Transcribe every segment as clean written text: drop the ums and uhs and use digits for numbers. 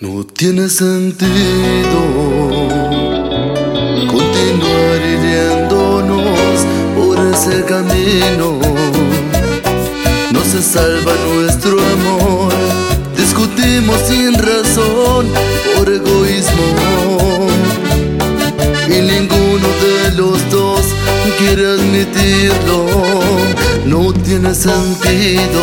No tiene sentido continuar hiriéndonos por ese camino. No se salva nuestro amor. Discutimos sin razón por egoísmo, y ninguno de los dos quiere admitirlo. No tiene sentido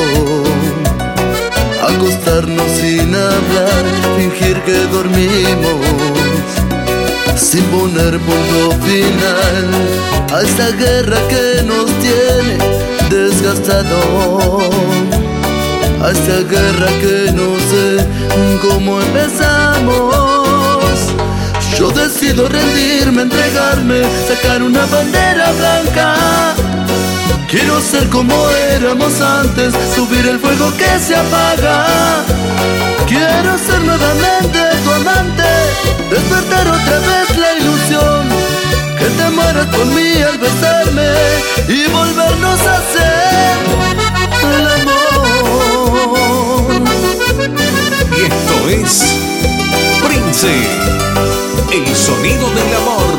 acostarnos sin hablar, fingir que dormimos, sin poner punto final a esta guerra que nos tiene desgastado, a esta guerra que no sé cómo empezamos. Yo decido rendirme, entregarme, sacar una bandera blanca. Quiero ser como éramos antes, subir el fuego que se apaga. Quiero ser nuevamente tu amante, despertar otra vez la ilusión, que te mueras por mí al besarme y volvernos a hacer el amor. Y esto es Prince, el sonido del amor.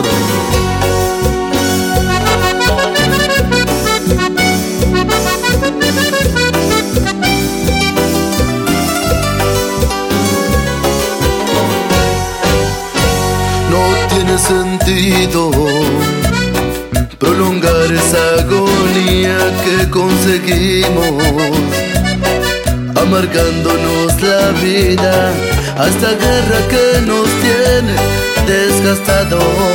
No tiene sentido prolongar esa agonía que conseguimos, amargándonos la vida a esta guerra que nos tiene desgastado,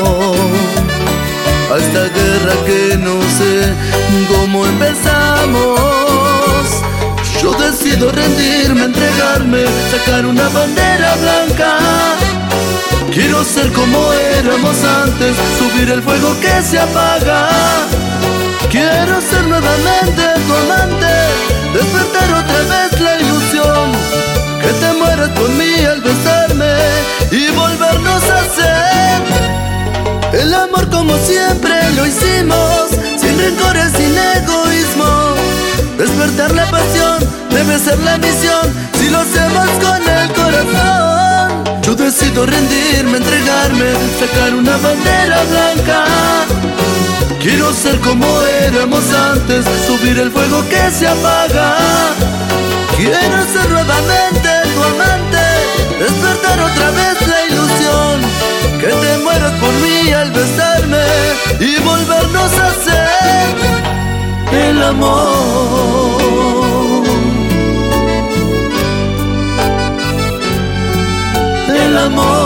a esta guerra que no sé cómo empezamos. Yo decido rendirme, entregarme, sacar una bandera blanca. Quiero ser como éramos antes, subir el fuego que se apaga. Quiero ser nuevamente tu amante, despertar otra vez la ilusión, que te mueras por mí al besarme y volvernos a hacer el amor como siempre lo hicimos, sin rencores, sin egoísmo. Despertar la pasión debe ser la misión, si lo hacemos con el corazón. Yo decido rendirme, entregarme, sacar una bandera blanca. Quiero ser como éramos antes, subir el fuego que se apaga. Quiero ser nuevamente tu amante, despertar otra vez la ilusión, que te mueras por mí al besarme y volvernos a hacer el amor. El amor.